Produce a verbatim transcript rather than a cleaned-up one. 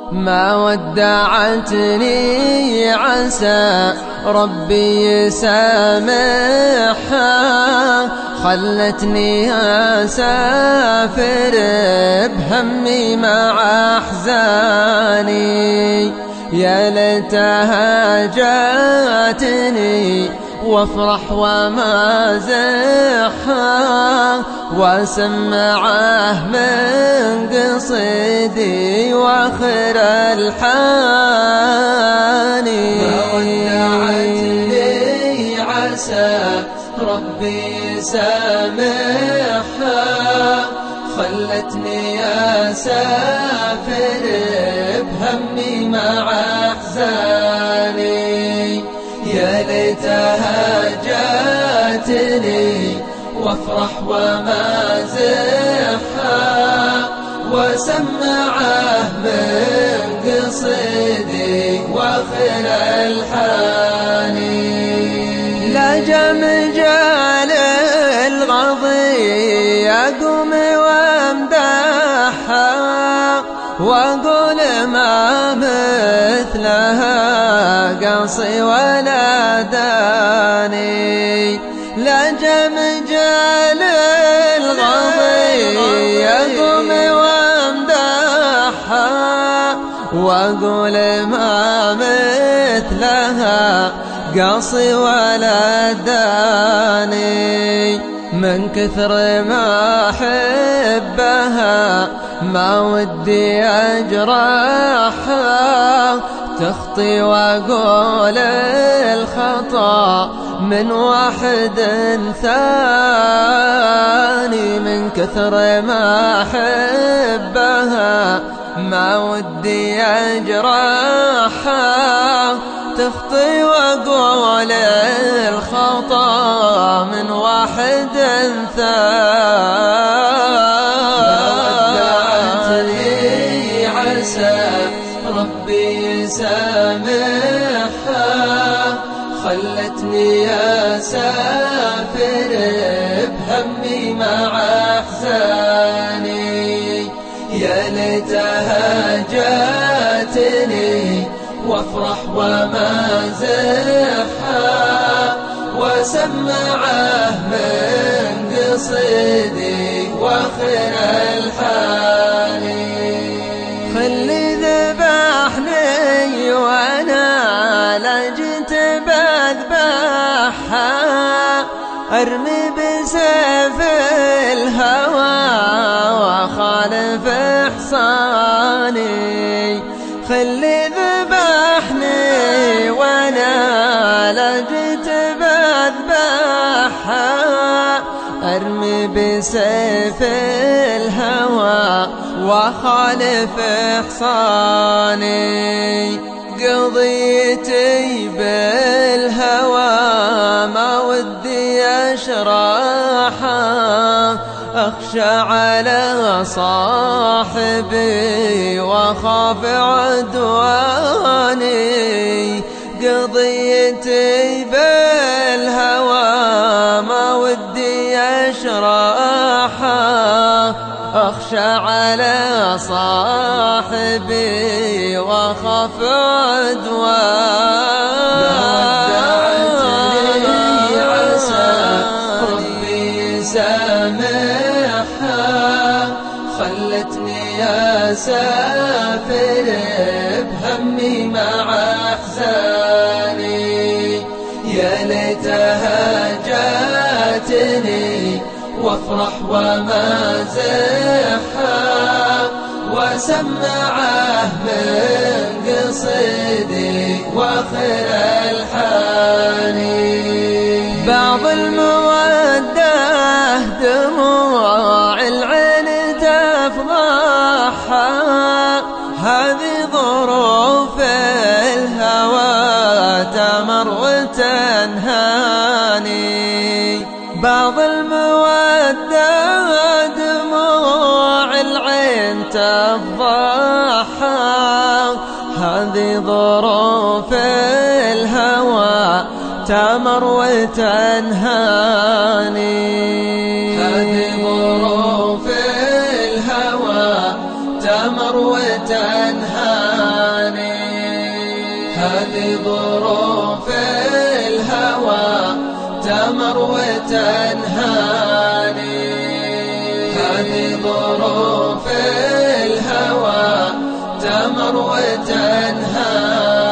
ما ودعتني عسى ربي يسامحها، خلتني أسافر بهمي مع أحزاني. يا ليتها جاتني وافرح ومازحها، واسمعه من قصيدي واخر الحاني. ما ودعتني عسى ربي يسامحها، خلتني أسافر بهمي مع أحزاني. يا ليتها جاتني وافرح ومازحها، وسمعه من قصيدي واخر الحاني. لا جمجال الغضي يقوم وامدحها، واقول ما مثلها قصي ولا داني. لا جمجال الغضي يقوم وامدحها، واقول ما مثلها قصي ولا داني. من كثر ما أحبها ما ودي أجرحها، تخطي وأقول الخطأ من واحد ثاني. من كثر ما أحبها ما ودي أجرحها، تخطي وأقول الخطأ من واحد ثاني. ودعتني عسى ربي يسامحها، خلتني أسافر بهمي مع أحزاني. يا ليتها جاتني وافرح ومازحها، وسمعه من قصيدي واخر الحاني. خلي ذبحني وانا لجت بذبحها، ارمي بسيف الهوى وخالف احصاني. خلي ذبحني وانا لجت بذبحها، ارمي بسيف الهوى وخالف احصاني. قضيتي بالهوى ما ودي اشرحها، أخشى على صاحبي وأخاف عدواني. قضيتي بالهوى ما ودي أشرحها، أخشى على صاحبي وأخاف عدواني. خلتني أسافر بهمي مع أحزاني. يا ليتها جاتني وافرح ومازحها، وسمعه من قصيدي واخر الحاني. بعض المودة دموع العين تفضحها، هذه ظروف الهوى تمر وتنهاني. بعض المودة دموع العين تفضحها، هذه ظروف الهوى تمر وتنهاني. هذه ظروف الهوى تمر وتنهاني. هذه ظروف الهوى تمر وتنهاني. هذه ظروف الهوى تمر وتنهاني.